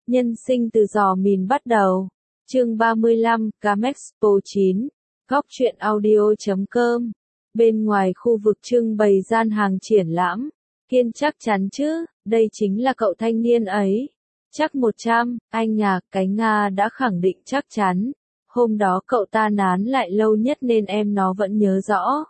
Nhân sinh từ giò mìn bắt đầu. Chương 35, Camexpo 9. Góc truyện audio.com. Bên ngoài khu vực trưng bày gian hàng triển lãm. Kiên chắc chắn chứ, đây chính là cậu thanh niên ấy. Chắc 100, anh à, cái Nga đã khẳng định chắc chắn. Hôm đó cậu ta nán lại lâu nhất nên em nó vẫn nhớ rõ.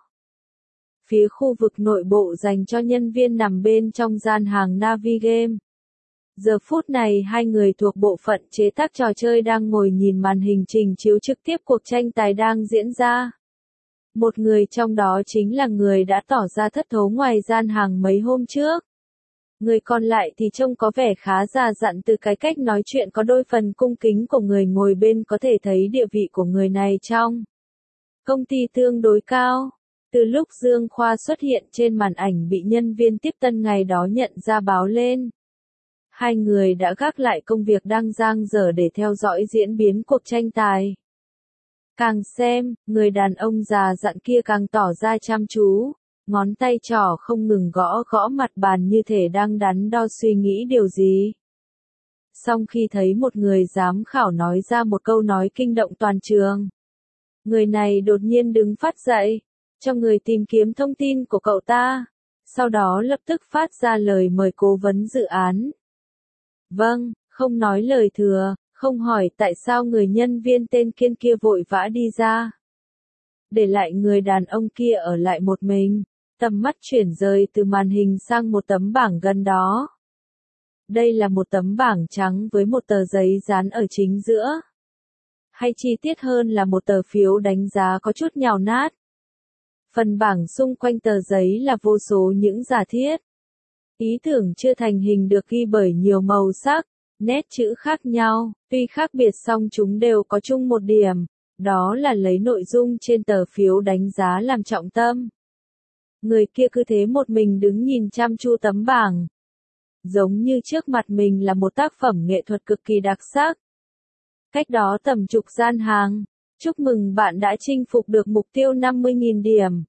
Phía khu vực nội bộ dành cho nhân viên nằm bên trong gian hàng Navigame. Giờ phút này hai người thuộc bộ phận chế tác trò chơi đang ngồi nhìn màn hình trình chiếu trực tiếp cuộc tranh tài đang diễn ra. Một người trong đó chính là người đã tỏ ra thất thố ngoài gian hàng mấy hôm trước. Người còn lại thì trông có vẻ khá già dặn, từ cái cách nói chuyện có đôi phần cung kính của người ngồi bên có thể thấy địa vị của người này trong công ty tương đối cao. Từ lúc Dương Khoa xuất hiện trên màn ảnh bị nhân viên tiếp tân ngày đó nhận ra báo lên. Hai người đã gác lại công việc đang dang dở để theo dõi diễn biến cuộc tranh tài. Càng xem, người đàn ông già dặn kia càng tỏ ra chăm chú, ngón tay trỏ không ngừng gõ gõ mặt bàn như thể đang đắn đo suy nghĩ điều gì. Song khi thấy một người giám khảo nói ra một câu nói kinh động toàn trường, người này đột nhiên đứng phát dậy, cho người tìm kiếm thông tin của cậu ta, sau đó lập tức phát ra lời mời cố vấn dự án. Vâng, không nói lời thừa, không hỏi tại sao người nhân viên tên Kiên kia vội vã đi ra. Để lại người đàn ông kia ở lại một mình, tầm mắt chuyển rời từ màn hình sang một tấm bảng gần đó. Đây là một tấm bảng trắng với một tờ giấy dán ở chính giữa. Hay chi tiết hơn là một tờ phiếu đánh giá có chút nhào nát. Phần bảng xung quanh tờ giấy là vô số những giả thiết. Ý tưởng chưa thành hình được ghi bởi nhiều màu sắc, nét chữ khác nhau, tuy khác biệt song chúng đều có chung một điểm, đó là lấy nội dung trên tờ phiếu đánh giá làm trọng tâm. Người kia cứ thế một mình đứng nhìn chăm chú tấm bảng. Giống như trước mặt mình là một tác phẩm nghệ thuật cực kỳ đặc sắc. Cách đó tầm chục gian hàng, chúc mừng bạn đã chinh phục được mục tiêu 50.000 điểm.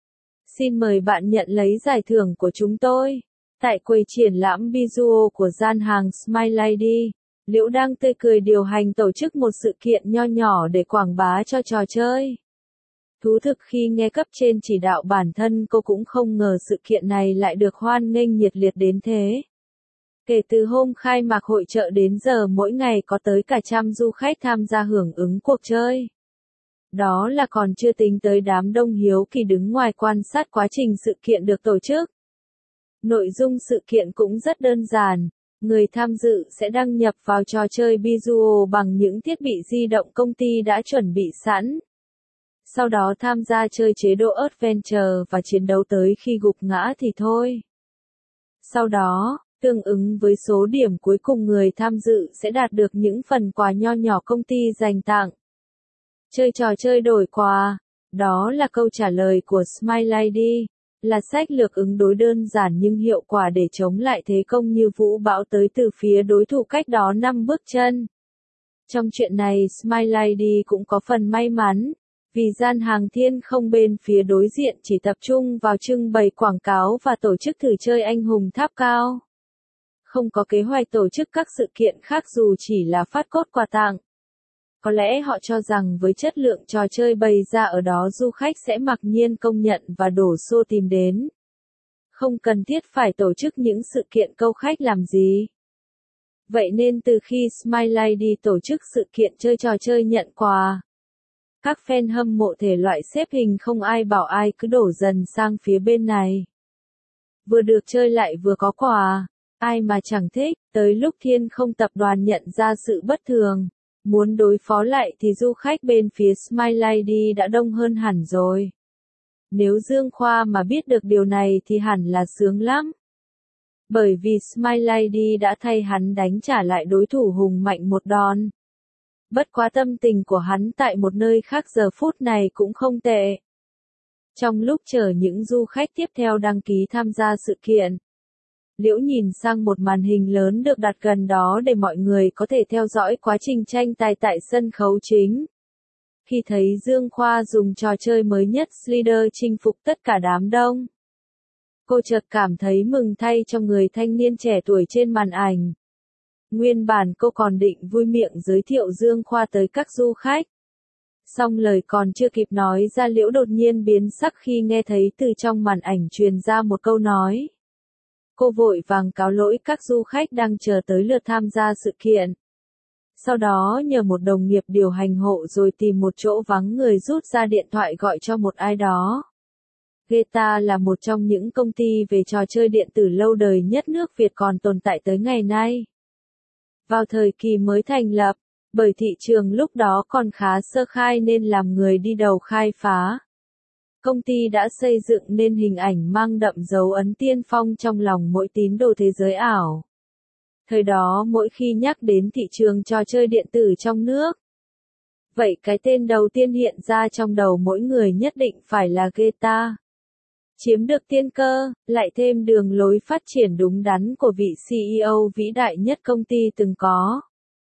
Xin mời bạn nhận lấy giải thưởng của chúng tôi. Tại quầy triển lãm visual của gian hàng Smile Lady, Liễu đang tươi cười điều hành tổ chức một sự kiện nho nhỏ để quảng bá cho trò chơi. Thú thực khi nghe cấp trên chỉ đạo, bản thân cô cũng không ngờ sự kiện này lại được hoan nghênh nhiệt liệt đến thế. Kể từ hôm khai mạc hội chợ đến giờ mỗi ngày có tới cả trăm du khách tham gia hưởng ứng cuộc chơi. Đó là còn chưa tính tới đám đông hiếu kỳ đứng ngoài quan sát quá trình sự kiện được tổ chức. Nội dung sự kiện cũng rất đơn giản, người tham dự sẽ đăng nhập vào trò chơi visual bằng những thiết bị di động công ty đã chuẩn bị sẵn. Sau đó tham gia chơi chế độ Adventure và chiến đấu tới khi gục ngã thì thôi. Sau đó, tương ứng với số điểm cuối cùng, người tham dự sẽ đạt được những phần quà nho nhỏ công ty dành tặng. Chơi trò chơi đổi quà, đó là câu trả lời của Smile Lady. Là sách lược ứng đối đơn giản nhưng hiệu quả để chống lại thế công như vũ bão tới từ phía đối thủ cách đó 5 bước chân. Trong chuyện này Smile Lady cũng có phần may mắn, vì gian hàng Thiên Không bên phía đối diện chỉ tập trung vào trưng bày quảng cáo và tổ chức thử chơi anh hùng tháp cao. Không có kế hoạch tổ chức các sự kiện khác dù chỉ là phát cốt quà tặng. Có lẽ họ cho rằng với chất lượng trò chơi bày ra ở đó du khách sẽ mặc nhiên công nhận và đổ xô tìm đến. Không cần thiết phải tổ chức những sự kiện câu khách làm gì. Vậy nên từ khi Smile Lady tổ chức sự kiện chơi trò chơi nhận quà, các fan hâm mộ thể loại xếp hình không ai bảo ai cứ đổ dần sang phía bên này. Vừa được chơi lại vừa có quà, ai mà chẳng thích. Tới lúc Thiên Không tập đoàn nhận ra sự bất thường, muốn đối phó lại thì du khách bên phía Smile Lady đã đông hơn hẳn rồi. Nếu Dương Khoa mà biết được điều này thì hẳn là sướng lắm. Bởi vì Smile Lady đã thay hắn đánh trả lại đối thủ hùng mạnh một đòn. Bất quá tâm tình của hắn tại một nơi khác giờ phút này cũng không tệ. Trong lúc chờ những du khách tiếp theo đăng ký tham gia sự kiện, Liễu nhìn sang một màn hình lớn được đặt gần đó để mọi người có thể theo dõi quá trình tranh tài tại sân khấu chính. Khi thấy Dương Khoa dùng trò chơi mới nhất Slider chinh phục tất cả đám đông, cô chợt cảm thấy mừng thay cho người thanh niên trẻ tuổi trên màn ảnh. Nguyên bản cô còn định vui miệng giới thiệu Dương Khoa tới các du khách. Song lời còn chưa kịp nói ra Liễu đột nhiên biến sắc khi nghe thấy từ trong màn ảnh truyền ra một câu nói. Cô vội vàng cáo lỗi các du khách đang chờ tới lượt tham gia sự kiện. Sau đó nhờ một đồng nghiệp điều hành hộ rồi tìm một chỗ vắng người rút ra điện thoại gọi cho một ai đó. Geta là một trong những công ty về trò chơi điện tử lâu đời nhất nước Việt còn tồn tại tới ngày nay. Vào thời kỳ mới thành lập, bởi thị trường lúc đó còn khá sơ khai nên làm người đi đầu khai phá. Công ty đã xây dựng nên hình ảnh mang đậm dấu ấn tiên phong trong lòng mỗi tín đồ thế giới ảo. Thời đó mỗi khi nhắc đến thị trường trò chơi điện tử trong nước, vậy cái tên đầu tiên hiện ra trong đầu mỗi người nhất định phải là Geta. Chiếm được tiên cơ, lại thêm đường lối phát triển đúng đắn của vị CEO vĩ đại nhất công ty từng có.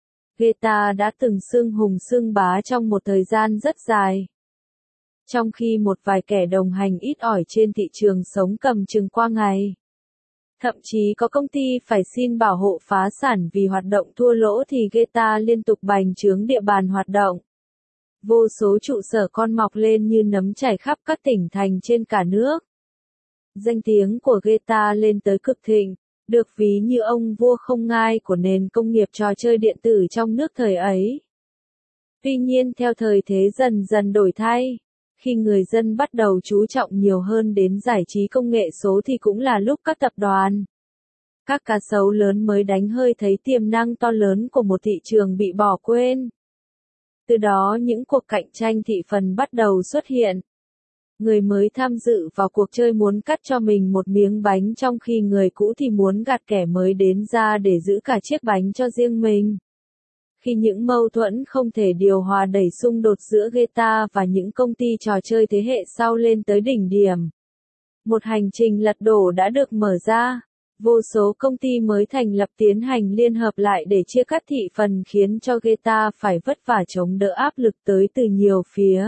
Geta đã từng xưng hùng xưng bá trong một thời gian rất dài. Trong khi một vài kẻ đồng hành ít ỏi trên thị trường sống cầm chừng qua ngày. Thậm chí có công ty phải xin bảo hộ phá sản vì hoạt động thua lỗ thì Geta liên tục bành trướng địa bàn hoạt động. Vô số trụ sở con mọc lên như nấm chảy khắp các tỉnh thành trên cả nước. Danh tiếng của Geta lên tới cực thịnh, được ví như ông vua không ngai của nền công nghiệp trò chơi điện tử trong nước thời ấy. Tuy nhiên theo thời thế dần dần đổi thay, khi người dân bắt đầu chú trọng nhiều hơn đến giải trí công nghệ số thì cũng là lúc các tập đoàn, các cá sấu lớn mới đánh hơi thấy tiềm năng to lớn của một thị trường bị bỏ quên. Từ đó những cuộc cạnh tranh thị phần bắt đầu xuất hiện. Người mới tham dự vào cuộc chơi muốn cắt cho mình một miếng bánh trong khi người cũ thì muốn gạt kẻ mới đến ra để giữ cả chiếc bánh cho riêng mình. Khi những mâu thuẫn không thể điều hòa đẩy xung đột giữa Geta và những công ty trò chơi thế hệ sau lên tới đỉnh điểm. Một hành trình lật đổ đã được mở ra. Vô số công ty mới thành lập tiến hành liên hợp lại để chia cắt thị phần khiến cho Geta phải vất vả chống đỡ áp lực tới từ nhiều phía.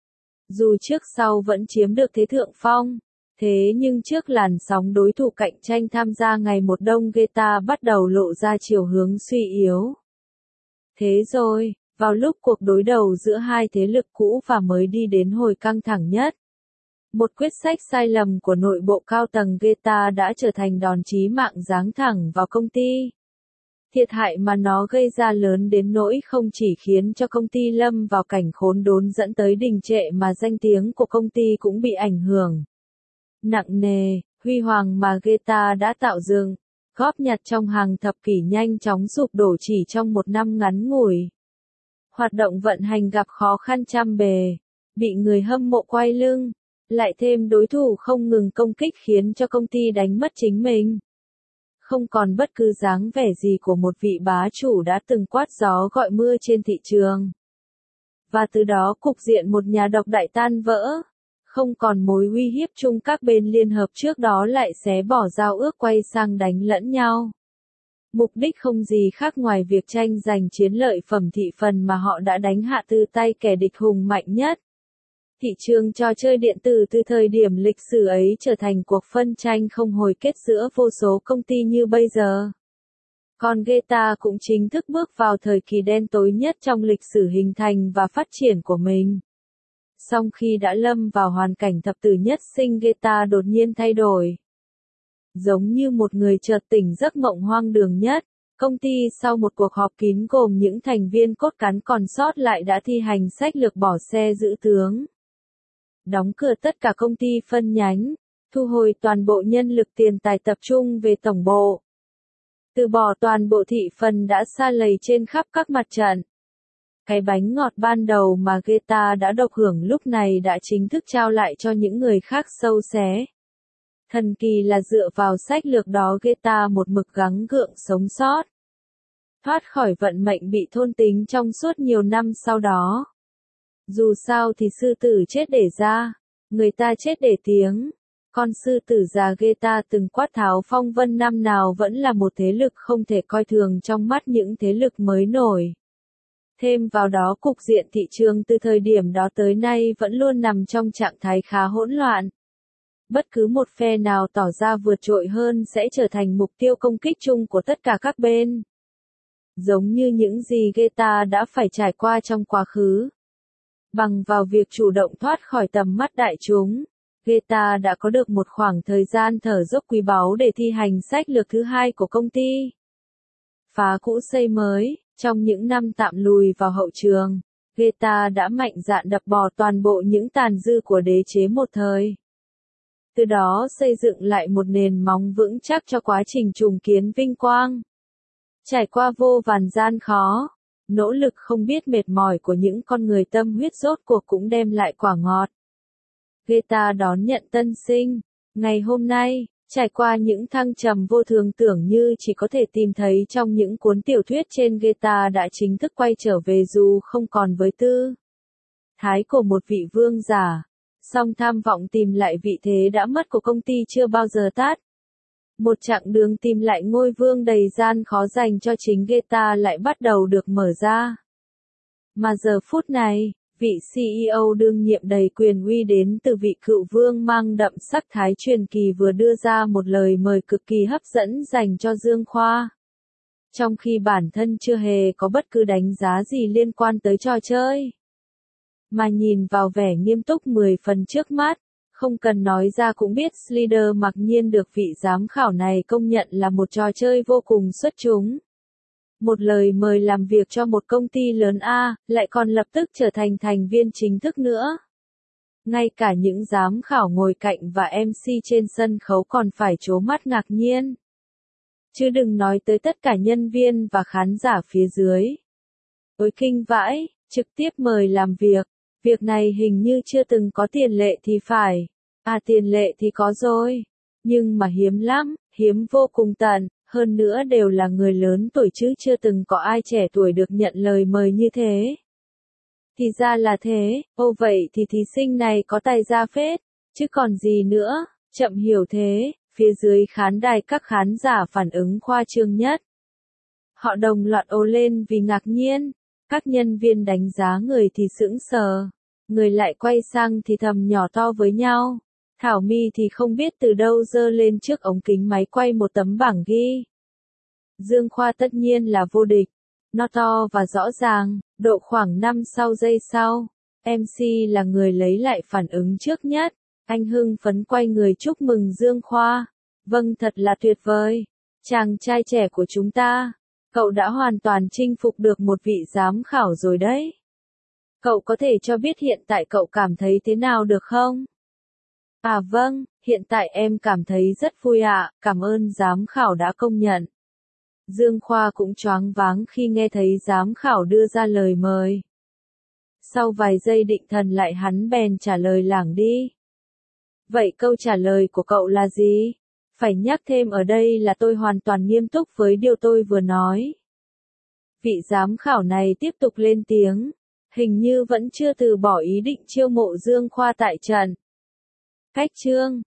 Dù trước sau vẫn chiếm được thế thượng phong, thế nhưng trước làn sóng đối thủ cạnh tranh tham gia ngày một đông Geta bắt đầu lộ ra chiều hướng suy yếu. Thế rồi, vào lúc cuộc đối đầu giữa hai thế lực cũ và mới đi đến hồi căng thẳng nhất, một quyết sách sai lầm của nội bộ cao tầng Geta đã trở thành đòn chí mạng giáng thẳng vào công ty. Thiệt hại mà nó gây ra lớn đến nỗi không chỉ khiến cho công ty lâm vào cảnh khốn đốn dẫn tới đình trệ mà danh tiếng của công ty cũng bị ảnh hưởng nặng nề. Huy hoàng mà Geta đã tạo dựng, góp nhặt trong hàng thập kỷ nhanh chóng sụp đổ chỉ trong một năm ngắn ngủi. Hoạt động vận hành gặp khó khăn trăm bề, bị người hâm mộ quay lưng, lại thêm đối thủ không ngừng công kích khiến cho công ty đánh mất chính mình. Không còn bất cứ dáng vẻ gì của một vị bá chủ đã từng quát gió gọi mưa trên thị trường. Và từ đó cục diện một nhà độc đại tan vỡ. Không còn mối uy hiếp chung các bên liên hợp trước đó lại xé bỏ giao ước quay sang đánh lẫn nhau. Mục đích không gì khác ngoài việc tranh giành chiến lợi phẩm thị phần mà họ đã đánh hạ từ tay kẻ địch hùng mạnh nhất. Thị trường trò chơi điện tử từ thời điểm lịch sử ấy trở thành cuộc phân tranh không hồi kết giữa vô số công ty như bây giờ. Còn Geta cũng chính thức bước vào thời kỳ đen tối nhất trong lịch sử hình thành và phát triển của mình. Song khi đã lâm vào hoàn cảnh thập tử nhất sinh, Geta đột nhiên thay đổi. Giống như một người chợt tỉnh giấc mộng hoang đường nhất, công ty sau một cuộc họp kín gồm những thành viên cốt cán còn sót lại đã thi hành sách lược bỏ xe giữ tướng. Đóng cửa tất cả công ty phân nhánh, thu hồi toàn bộ nhân lực tiền tài tập trung về tổng bộ. Từ bỏ toàn bộ thị phần đã sa lầy trên khắp các mặt trận. Cái bánh ngọt ban đầu mà Geta đã độc hưởng lúc này đã chính thức trao lại cho những người khác sâu xé. Thần kỳ là dựa vào sách lược đó Geta một mực gắng gượng sống sót. Thoát khỏi vận mệnh bị thôn tính trong suốt nhiều năm sau đó. Dù sao thì sư tử chết để ra, người ta chết để tiếng. Con sư tử già Geta từng quát tháo phong vân năm nào vẫn là một thế lực không thể coi thường trong mắt những thế lực mới nổi. Thêm vào đó cục diện thị trường từ thời điểm đó tới nay vẫn luôn nằm trong trạng thái khá hỗn loạn. Bất cứ một phe nào tỏ ra vượt trội hơn sẽ trở thành mục tiêu công kích chung của tất cả các bên. giống như những gì Geta đã phải trải qua trong quá khứ. Bằng vào việc chủ động thoát khỏi tầm mắt đại chúng, Geta đã có được một khoảng thời gian thở dốc quý báu để thi hành sách lược thứ hai của công ty. Phá cũ xây mới, trong những năm tạm lùi vào hậu trường, Geta đã mạnh dạn đập bỏ toàn bộ những tàn dư của đế chế một thời. Từ đó xây dựng lại một nền móng vững chắc cho quá trình trùng kiến vinh quang. Trải qua vô vàn gian khó, nỗ lực không biết mệt mỏi của những con người tâm huyết rốt cuộc cũng đem lại quả ngọt. Geta đón nhận tân sinh. Ngày hôm nay, trải qua những thăng trầm vô thường tưởng như chỉ có thể tìm thấy trong những cuốn tiểu thuyết trên, Geta đã chính thức quay trở về dù không còn với tư thái của một vị vương giả. Song tham vọng tìm lại vị thế đã mất của công ty chưa bao giờ tắt. Một chặng đường tìm lại ngôi vương đầy gian khó dành cho chính Geta lại bắt đầu được mở ra. Mà giờ phút này, vị CEO đương nhiệm đầy quyền uy đến từ vị cựu vương mang đậm sắc thái truyền kỳ vừa đưa ra một lời mời cực kỳ hấp dẫn dành cho Dương Khoa. Trong khi bản thân chưa hề có bất cứ đánh giá gì liên quan tới trò chơi. Mà nhìn vào vẻ nghiêm túc 10 phần trước mắt, không cần nói ra cũng biết Slider mặc nhiên được vị giám khảo này công nhận là một trò chơi vô cùng xuất chúng. Một lời mời làm việc cho một công ty lớn lại còn lập tức trở thành thành viên chính thức nữa. Ngay cả những giám khảo ngồi cạnh và MC trên sân khấu còn phải trố mắt ngạc nhiên. Chứ đừng nói tới tất cả nhân viên và khán giả phía dưới. Ôi kinh vãi, trực tiếp mời làm việc. Việc này hình như chưa từng có tiền lệ thì phải. Tiền lệ thì có rồi. Nhưng mà hiếm lắm, hiếm vô cùng tận. Hơn nữa đều là người lớn tuổi chứ chưa từng có ai trẻ tuổi được nhận lời mời như thế. Thì ra là thế, vậy thì thí sinh này có tài ra phết, chứ còn gì nữa, chậm hiểu thế, phía dưới khán đài các khán giả phản ứng khoa trương nhất. Họ đồng loạt ồ lên vì ngạc nhiên, các nhân viên đánh giá người thì sững sờ, người lại quay sang thì thầm nhỏ to với nhau. Thảo My thì không biết từ đâu giơ lên trước ống kính máy quay một tấm bảng ghi. Dương Khoa tất nhiên là vô địch. Nó to và rõ ràng, độ khoảng 5 giây sau. MC là người lấy lại phản ứng trước nhất. Anh hưng phấn quay người chúc mừng Dương Khoa. Vâng, thật là tuyệt vời. Chàng trai trẻ của chúng ta. Cậu đã hoàn toàn chinh phục được một vị giám khảo rồi đấy. Cậu có thể cho biết hiện tại cậu cảm thấy thế nào được không? Vâng, hiện tại em cảm thấy rất vui ạ, cảm ơn giám khảo đã công nhận. Dương Khoa cũng choáng váng khi nghe thấy giám khảo đưa ra lời mời. Sau vài giây định thần lại hắn bèn trả lời lảng đi. Vậy câu trả lời của cậu là gì? Phải nhắc thêm ở đây là tôi hoàn toàn nghiêm túc với điều tôi vừa nói. Vị giám khảo này tiếp tục lên tiếng, hình như vẫn chưa từ bỏ ý định chiêu mộ Dương Khoa tại trận. Cách chương